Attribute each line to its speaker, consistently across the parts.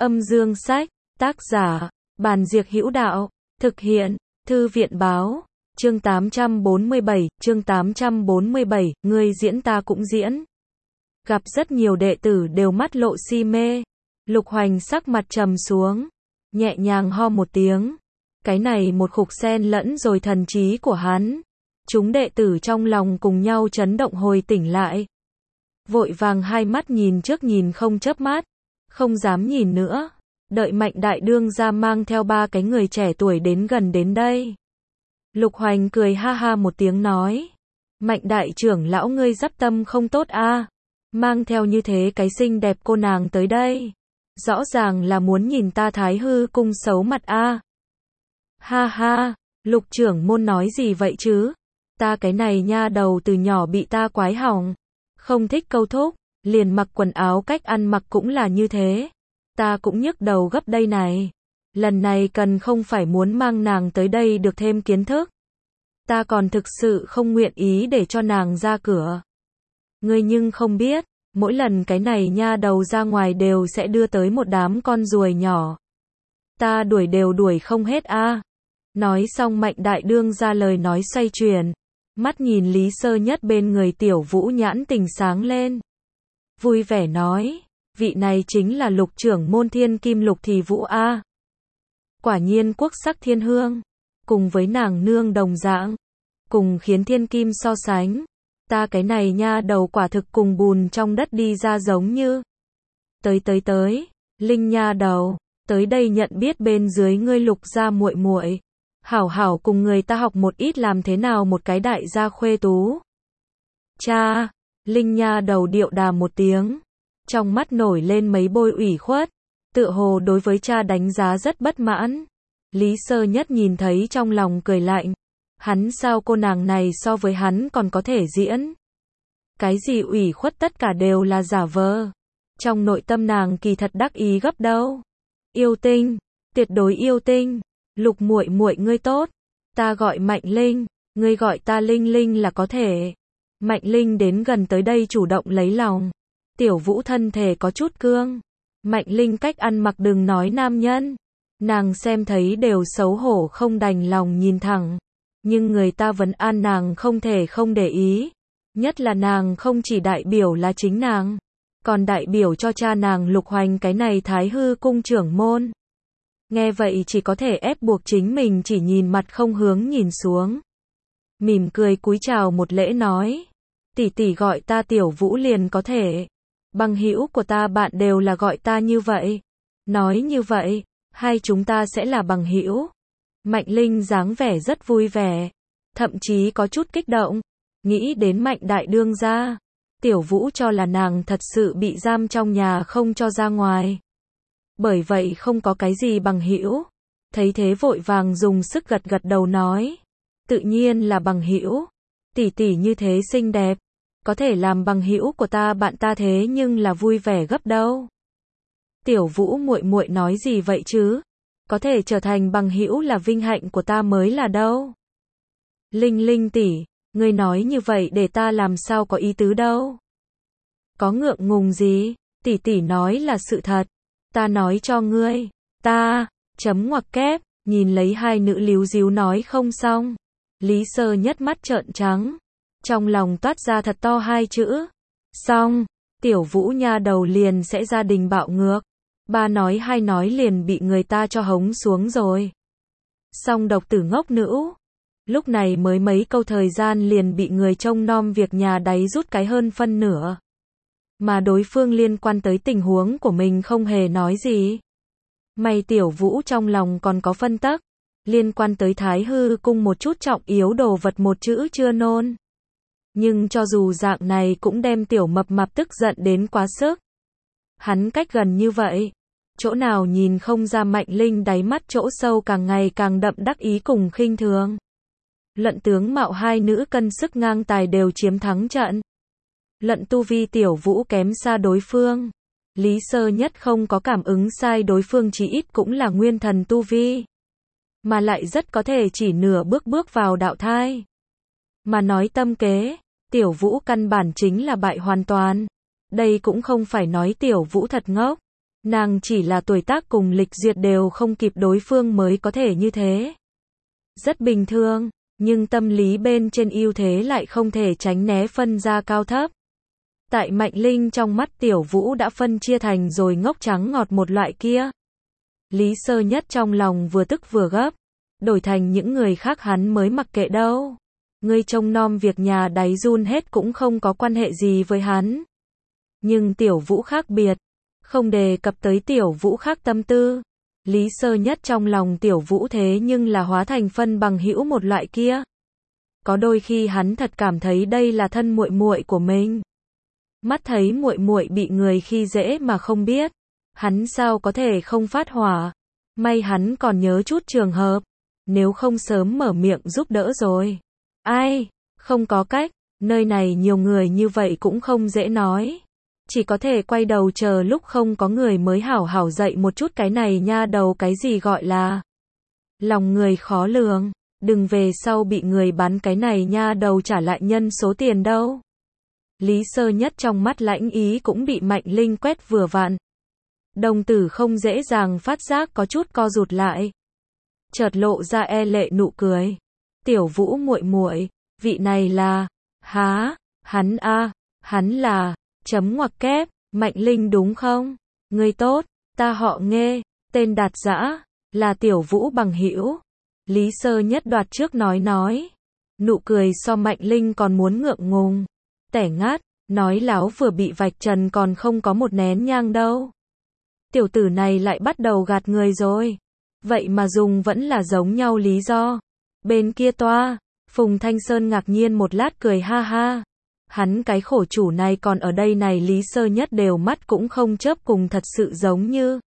Speaker 1: Âm dương sách, tác giả, Bàn Diệc Hữu Đạo, thực hiện, Thư viện báo, chương 847, ngươi diễn ta cũng diễn. Gặp rất nhiều đệ tử đều mắt lộ si mê, Lục Hoành sắc mặt trầm xuống, nhẹ nhàng ho một tiếng. Cái này một khúc xen lẫn rồi thần trí của hắn. Chúng đệ tử trong lòng cùng nhau chấn động hồi tỉnh lại. Vội vàng hai mắt nhìn trước nhìn không chớp mắt, không dám nhìn nữa. Đợi Mạnh Đại Đương ra mang theo ba cái người trẻ tuổi đến gần đến đây. Lục Hoành cười ha ha một tiếng nói. Mạnh đại trưởng lão ngươi dắp tâm không tốt a, mang theo như thế cái xinh đẹp cô nàng tới đây. Rõ ràng là muốn nhìn ta Thái Hư cung xấu mặt a. Ha ha, Lục trưởng môn nói gì vậy chứ? Ta cái này nha đầu từ nhỏ bị ta quái hỏng. Không thích câu thúc, liền mặc quần áo cách ăn mặc cũng là như thế. Ta cũng nhức đầu gấp đây này. Lần này cần không phải muốn mang nàng tới đây được thêm kiến thức. Ta còn thực sự không nguyện ý để cho nàng ra cửa. Ngươi nhưng không biết, mỗi lần cái này nha đầu ra ngoài đều sẽ đưa tới một đám con ruồi nhỏ. Ta đuổi đều đuổi không hết a. Nói xong Mạnh Đại Đương ra lời nói xoay chuyển. Mắt nhìn Lý Sơ Nhất bên người Tiểu Vũ nhãn tình sáng lên. Vui vẻ nói, vị này chính là Lục trưởng môn Thiên Kim Lục Thì Vũ a. Quả nhiên quốc sắc thiên hương, cùng với nàng nương đồng dạng, cùng khiến thiên kim so sánh. Ta cái này nha đầu quả thực cùng bùn trong đất đi ra giống như. Tới, Linh nha đầu, tới đây nhận biết bên dưới ngươi Lục gia muội muội. Hảo hảo cùng người ta học một ít làm thế nào một cái đại gia khuê tú. Cha, Linh nha đầu điệu đà một tiếng, trong mắt nổi lên mấy bôi ủy khuất, tựa hồ đối với cha đánh giá rất bất mãn. Lý Sơ Nhất nhìn thấy trong lòng cười lạnh, hắn sao cô nàng này so với hắn còn có thể diễn. Cái gì ủy khuất tất cả đều là giả vờ. Trong nội tâm nàng kỳ thật đắc ý gấp đâu. Yêu tinh, tuyệt đối yêu tinh. Lục muội muội ngươi tốt, ta gọi Mạnh Linh, ngươi gọi ta Linh Linh là có thể. Mạnh Linh đến gần tới đây chủ động lấy lòng. Tiểu Vũ thân thể có chút cương. Mạnh Linh cách ăn mặc đừng nói nam nhân, nàng xem thấy đều xấu hổ không đành lòng nhìn thẳng. Nhưng người ta vẫn an nàng không thể không để ý. Nhất là nàng không chỉ đại biểu là chính nàng, còn đại biểu cho cha nàng Lục Hoành cái này Thái Hư cung trưởng môn. Nghe vậy chỉ có thể ép buộc chính mình chỉ nhìn mặt không hướng nhìn xuống. Mỉm cười cúi chào một lễ nói. Tỷ tỷ gọi ta Tiểu Vũ liền có thể. Bằng hữu của ta bạn đều là gọi ta như vậy. Nói như vậy, hai chúng ta sẽ là bằng hữu. Mạnh Linh dáng vẻ rất vui vẻ, thậm chí có chút kích động. Nghĩ đến Mạnh Đại Đương gia, Tiểu Vũ cho là nàng thật sự bị giam trong nhà không cho ra ngoài. Bởi vậy không có cái gì bằng hữu. Thấy thế vội vàng dùng sức gật gật đầu nói. Tự nhiên là bằng hữu. Tỷ tỷ như thế xinh đẹp, có thể làm bằng hữu của ta bạn ta thế nhưng là vui vẻ gấp đâu. Tiểu Vũ muội muội nói gì vậy chứ? Có thể trở thành bằng hữu là vinh hạnh của ta mới là đâu. Linh Linh tỷ, ngươi nói như vậy để ta làm sao có ý tứ đâu. Có ngượng ngùng gì? Tỷ tỷ nói là sự thật. Ta nói cho ngươi, ta, chấm ngoặc kép, nhìn lấy hai nữ líu díu nói không xong. Lý Sơ Nhất mắt trợn trắng, trong lòng toát ra thật to hai chữ. Xong, Tiểu Vũ nha đầu liền sẽ gia đình bạo ngược. Ba nói hai nói liền bị người ta cho hống xuống rồi. Xong độc tử ngốc nữ. Lúc này mới mấy câu thời gian liền bị người trông nom việc nhà đáy rút cái hơn phân nửa. Mà đối phương liên quan tới tình huống của mình không hề nói gì. May Tiểu Vũ trong lòng còn có phân tắc. Liên quan tới Thái Hư cung một chút trọng yếu đồ vật một chữ chưa nôn. Nhưng cho dù dạng này cũng đem Tiểu Mập Mạp tức giận đến quá sức. Hắn cách gần như vậy, chỗ nào nhìn không ra Mạnh Linh đáy mắt chỗ sâu càng ngày càng đậm đắc ý cùng khinh thường. Luận tướng mạo hai nữ cân sức ngang tài đều chiếm thắng trận. Luận tu vi Tiểu Vũ kém xa đối phương. Lý Sơ Nhất không có cảm ứng sai đối phương chỉ ít cũng là nguyên thần tu vi. Mà lại rất có thể chỉ nửa bước vào đạo thai. Mà nói tâm kế, Tiểu Vũ căn bản chính là bại hoàn toàn. Đây cũng không phải nói Tiểu Vũ thật ngốc. Nàng chỉ là tuổi tác cùng lịch duyệt đều không kịp đối phương mới có thể như thế. Rất bình thường, nhưng tâm lý bên trên ưu thế lại không thể tránh né phân ra cao thấp. Tại Mạnh Linh trong mắt Tiểu Vũ đã phân chia thành rồi ngốc trắng ngọt một loại kia. Lý Sơ Nhất trong lòng vừa tức vừa gấp, đổi thành những người khác hắn mới mặc kệ đâu. Ngươi trông nom việc nhà đáy run hết cũng không có quan hệ gì với hắn. Nhưng Tiểu Vũ khác biệt, không đề cập tới Tiểu Vũ khác tâm tư. Lý Sơ Nhất trong lòng Tiểu Vũ thế nhưng là hóa thành phân bằng hữu một loại kia. Có đôi khi hắn thật cảm thấy đây là thân muội muội của mình. Mắt thấy muội muội bị người khi dễ mà không biết, hắn sao có thể không phát hỏa. May hắn còn nhớ chút trường hợp, nếu không sớm mở miệng giúp đỡ rồi. Ai, không có cách, nơi này nhiều người như vậy cũng không dễ nói. Chỉ có thể quay đầu chờ lúc không có người mới hảo hảo dạy một chút cái này nha đầu cái gì gọi là lòng người khó lường, đừng về sau bị người bán cái này nha đầu trả lại nhân số tiền đâu. Lý Sơ Nhất trong mắt lãnh ý cũng bị Mạnh Linh quét vừa vặn. Đồng tử không dễ dàng phát giác có chút co rụt lại. Chợt lộ ra e lệ nụ cười. Tiểu Vũ muội muội, vị này là, há, hắn là, chấm ngoặc kép, Mạnh Linh đúng không? Ngươi tốt, ta họ Nghê, tên Đạt Dã, là Tiểu Vũ bằng hữu. Lý Sơ Nhất đoạt trước nói. Nụ cười so Mạnh Linh còn muốn ngượng ngùng. Tẻ ngát, nói láo vừa bị vạch trần còn không có một nén nhang đâu. Tiểu tử này lại bắt đầu gạt người rồi. Vậy mà dùng vẫn là giống nhau lý do. Bên kia toa, Phùng Thanh Sơn ngạc nhiên một lát cười ha ha. Hắn cái khổ chủ này còn ở đây này. Lý Sơ Nhất đều mắt cũng không chớp cùng thật sự giống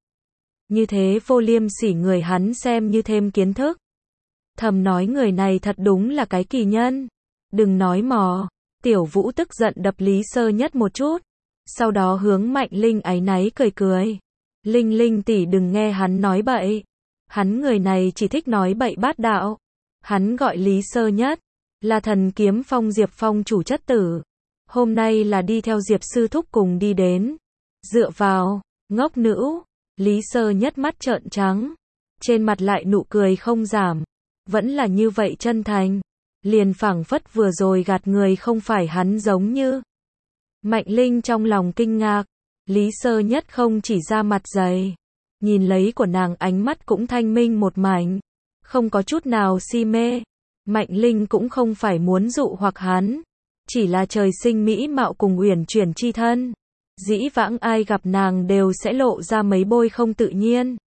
Speaker 1: như thế vô liêm sỉ người hắn xem như thêm kiến thức. Thầm nói người này thật đúng là cái kỳ nhân. Đừng nói mò. Tiểu Vũ tức giận đập Lý Sơ Nhất một chút. Sau đó hướng Mạnh Linh áy náy cười. Linh tỷ đừng nghe hắn nói bậy. Hắn người này chỉ thích nói bậy bát đạo. Hắn gọi Lý Sơ Nhất, là Thần Kiếm Phong Diệp Phong chủ chất tử. Hôm nay là đi theo Diệp sư thúc cùng đi đến. Dựa vào, ngốc nữ. Lý Sơ Nhất mắt trợn trắng. Trên mặt lại nụ cười không giảm. Vẫn là như vậy chân thành. Liền phảng phất vừa rồi gạt người không phải hắn giống như. Mạnh Linh trong lòng kinh ngạc. Lý Sơ Nhất không chỉ ra mặt dày. Nhìn lấy của nàng ánh mắt cũng thanh minh một mảnh. Không có chút nào si mê. Mạnh Linh cũng không phải muốn dụ hoặc hắn. Chỉ là trời sinh mỹ mạo cùng uyển chuyển chi thân. Dĩ vãng ai gặp nàng đều sẽ lộ ra mấy bôi không tự nhiên.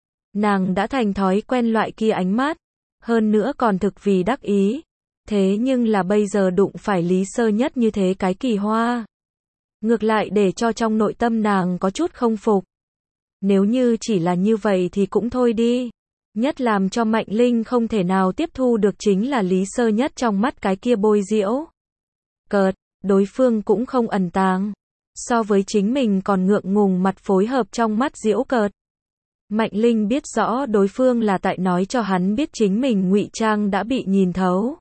Speaker 1: Nàng đã thành thói quen loại kia ánh mắt. Hơn nữa còn thực vì đắc ý. Thế nhưng là bây giờ đụng phải Lý Sơ Nhất như thế cái kỳ hoa. Ngược lại để cho trong nội tâm nàng có chút không phục. Nếu như chỉ là như vậy thì cũng thôi đi. Nhất làm cho Mạnh Linh không thể nào tiếp thu được chính là Lý Sơ Nhất trong mắt cái kia bôi diễu cợt, đối phương cũng không ẩn tàng. So với chính mình còn ngượng ngùng mặt phối hợp trong mắt diễu cợt. Mạnh Linh biết rõ đối phương là tại nói cho hắn biết chính mình ngụy trang đã bị nhìn thấu.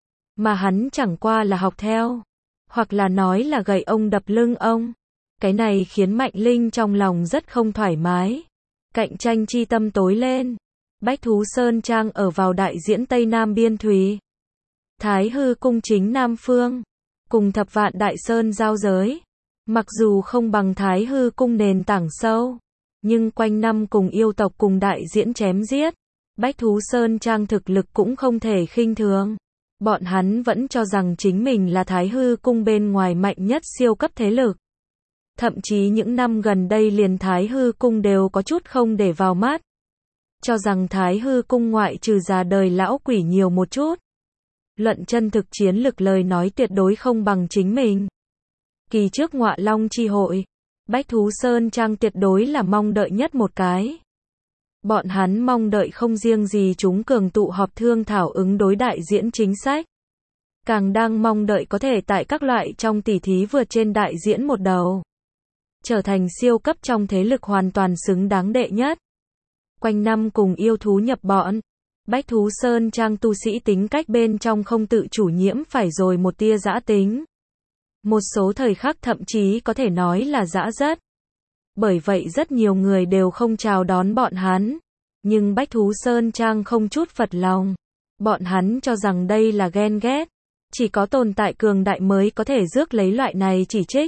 Speaker 1: Mà hắn chẳng qua là học theo. Hoặc là nói là gậy ông đập lưng ông. Cái này khiến Mạnh Linh trong lòng rất không thoải mái. Cạnh tranh chi tâm tối lên. Bách Thú Sơn Trang ở vào đại diễn Tây Nam Biên Thùy. Thái Hư Cung chính Nam Phương. Cùng Thập Vạn Đại Sơn giao giới. Mặc dù không bằng Thái Hư Cung nền tảng sâu. Nhưng quanh năm cùng yêu tộc cùng đại diễn chém giết. Bách Thú Sơn Trang thực lực cũng không thể khinh thường. Bọn hắn vẫn cho rằng chính mình là Thái Hư Cung bên ngoài mạnh nhất siêu cấp thế lực. Thậm chí những năm gần đây liền Thái Hư Cung đều có chút không để vào mắt. Cho rằng Thái Hư Cung ngoại trừ già đời lão quỷ nhiều một chút. Luận chân thực chiến lực lời nói tuyệt đối không bằng chính mình. Kỳ trước Ngọa Long chi hội, Bách Thú Sơn Trang tuyệt đối là mong đợi nhất một cái. Bọn hắn mong đợi không riêng gì chúng cường tụ họp thương thảo ứng đối đại diễn chính sách. Càng đang mong đợi có thể tại các loại trong tỷ thí vượt trên đại diễn một đầu. Trở thành siêu cấp trong thế lực hoàn toàn xứng đáng đệ nhất. Quanh năm cùng yêu thú nhập bọn. Bách Thú Sơn Trang tu sĩ tính cách bên trong không tự chủ nhiễm phải rồi một tia dã tính. Một số thời khắc thậm chí có thể nói là dã rất. Bởi vậy rất nhiều người đều không chào đón bọn hắn. Nhưng Bách Thú Sơn Trang không chút phật lòng. Bọn hắn cho rằng đây là ghen ghét. Chỉ có tồn tại cường đại mới có thể rước lấy loại này chỉ trích.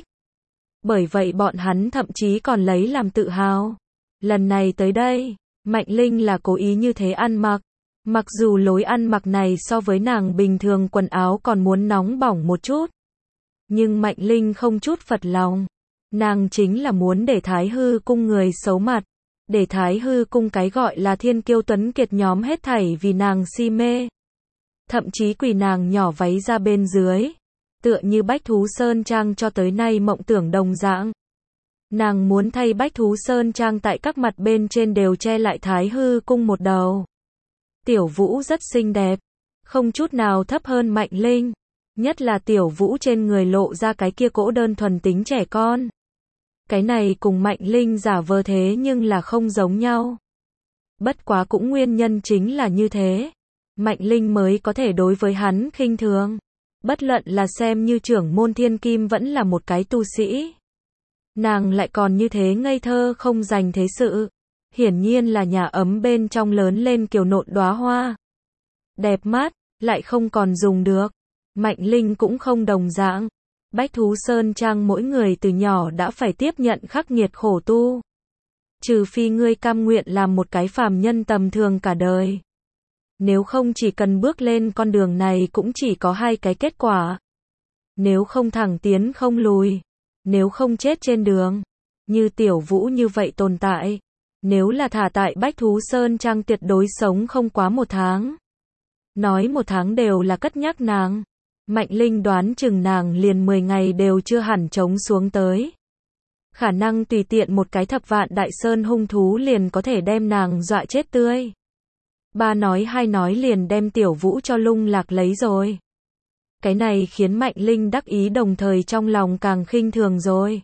Speaker 1: Bởi vậy bọn hắn thậm chí còn lấy làm tự hào. Lần này tới đây, Mạnh Linh là cố ý như thế ăn mặc. Mặc dù lối ăn mặc này so với nàng bình thường quần áo còn muốn nóng bỏng một chút. Nhưng Mạnh Linh không chút phật lòng. Nàng chính là muốn để Thái Hư cung người xấu mặt. Để Thái Hư cung cái gọi là thiên kiêu tuấn kiệt nhóm hết thảy vì nàng si mê. Thậm chí quỳ nàng nhỏ váy ra bên dưới. Tựa như Bách Thú Sơn Trang cho tới nay mộng tưởng đồng dạng. Nàng muốn thay Bách Thú Sơn Trang tại các mặt bên trên đều che lại Thái Hư cung một đầu. Tiểu Vũ rất xinh đẹp. Không chút nào thấp hơn Mạnh Linh. Nhất là Tiểu Vũ trên người lộ ra cái kia cỗ đơn thuần tính trẻ con. Cái này cùng Mạnh Linh giả vờ thế nhưng là không giống nhau. Bất quá cũng nguyên nhân chính là như thế. Mạnh Linh mới có thể đối với hắn khinh thường. Bất luận là xem như trưởng môn thiên kim vẫn là một cái tu sĩ. Nàng lại còn như thế ngây thơ không dành thế sự. Hiển nhiên là nhà ấm bên trong lớn lên kiều nộn đóa hoa. Đẹp mắt, lại không còn dùng được. Mạnh Linh cũng không đồng dạng. Bách Thú Sơn Trang mỗi người từ nhỏ đã phải tiếp nhận khắc nghiệt khổ tu. Trừ phi ngươi cam nguyện làm một cái phàm nhân tầm thường cả đời. Nếu không chỉ cần bước lên con đường này cũng chỉ có hai cái kết quả. Nếu không thẳng tiến không lùi. Nếu không chết trên đường. Như Tiểu Vũ như vậy tồn tại. Nếu là thả tại Bách Thú Sơn Trang tuyệt đối sống không quá 1 tháng. Nói 1 tháng đều là cất nhắc nàng. Mạnh Linh đoán chừng nàng liền 10 ngày đều chưa hẳn trống xuống tới. Khả năng tùy tiện một cái thập vạn đại sơn hung thú liền có thể đem nàng dọa chết tươi. 3 nói 2 nói liền đem Tiểu Vũ cho lung lạc lấy rồi. Cái này khiến Mạnh Linh đắc ý đồng thời trong lòng càng khinh thường rồi.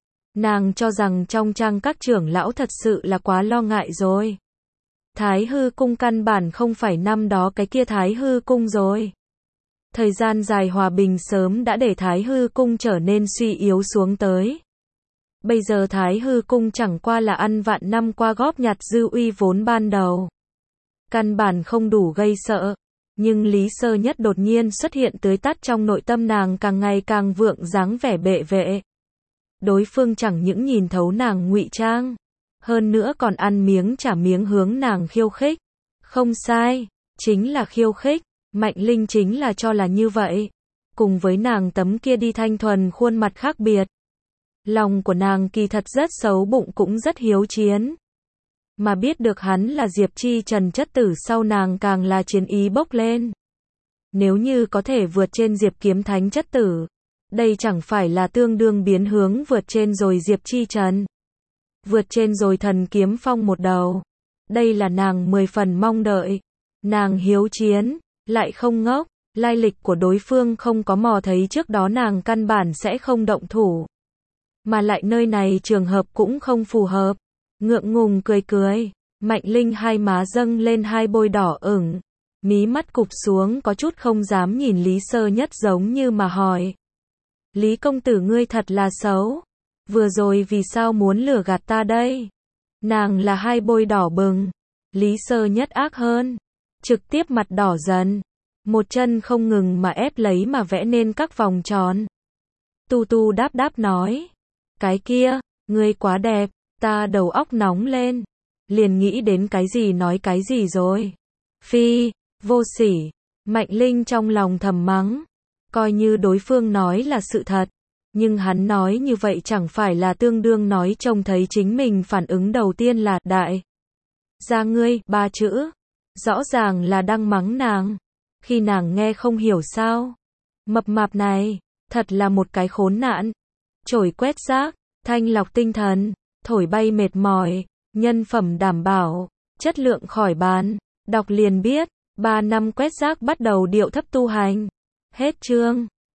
Speaker 1: Nàng cho rằng trong trang các trưởng lão thật sự là quá lo ngại rồi. Thái Hư cung căn bản không phải năm đó cái kia Thái Hư cung rồi. Thời gian dài hòa bình sớm đã để Thái Hư cung trở nên suy yếu xuống tới. Bây giờ Thái Hư cung chẳng qua là ăn vạn năm qua góp nhặt dư uy vốn ban đầu. Căn bản không đủ gây sợ. Nhưng Lý Sơ Nhất đột nhiên xuất hiện tưới tắt trong nội tâm nàng càng ngày càng vượng dáng vẻ bệ vệ. Đối phương chẳng những nhìn thấu nàng ngụy trang. Hơn nữa còn ăn miếng trả miếng hướng nàng khiêu khích. Không sai, chính là khiêu khích. Mạnh Linh chính là cho là như vậy. Cùng với nàng tấm kia đi thanh thuần khuôn mặt khác biệt. Lòng của nàng kỳ thật rất xấu bụng cũng rất hiếu chiến. Mà biết được hắn là Diệp Chi Trần chất tử sau nàng càng là chiến ý bốc lên. Nếu như có thể vượt trên Diệp Kiếm Thánh chất tử. Đây chẳng phải là tương đương biến hướng vượt trên rồi Diệp Chi Trần. Vượt trên rồi Thần Kiếm Phong một đầu. Đây là nàng 10 phần mong đợi. Nàng hiếu chiến. Lại không ngốc, lai lịch của đối phương không có mò thấy trước đó nàng căn bản sẽ không động thủ. Mà lại nơi này trường hợp cũng không phù hợp. Ngượng ngùng cười cười, Mạnh Linh hai má dâng lên hai bôi đỏ ửng. Mí mắt cụp xuống có chút không dám nhìn Lý Sơ Nhất giống như mà hỏi. Lý công tử ngươi thật là xấu. Vừa rồi vì sao muốn lừa gạt ta đây? Nàng là hai bôi đỏ bừng. Lý Sơ Nhất ác hơn. Trực tiếp mặt đỏ dần. Một chân không ngừng mà ép lấy mà vẽ nên các vòng tròn. Tu tu đáp đáp nói. Cái kia, ngươi quá đẹp, ta đầu óc nóng lên. Liền nghĩ đến cái gì nói cái gì rồi. Phi, vô sỉ. Mạnh Linh trong lòng thầm mắng. Coi như đối phương nói là sự thật. Nhưng hắn nói như vậy chẳng phải là tương đương nói trông thấy chính mình phản ứng đầu tiên là đại. Ra ngươi, 3 chữ. Rõ ràng là đang mắng nàng. Khi nàng nghe không hiểu sao. Mập mạp này, thật là một cái khốn nạn. Chổi quét rác, thanh lọc tinh thần, thổi bay mệt mỏi, nhân phẩm đảm bảo, chất lượng khỏi bàn. Đọc liền biết, 3 năm quét rác bắt đầu điệu thấp tu hành. Hết chương.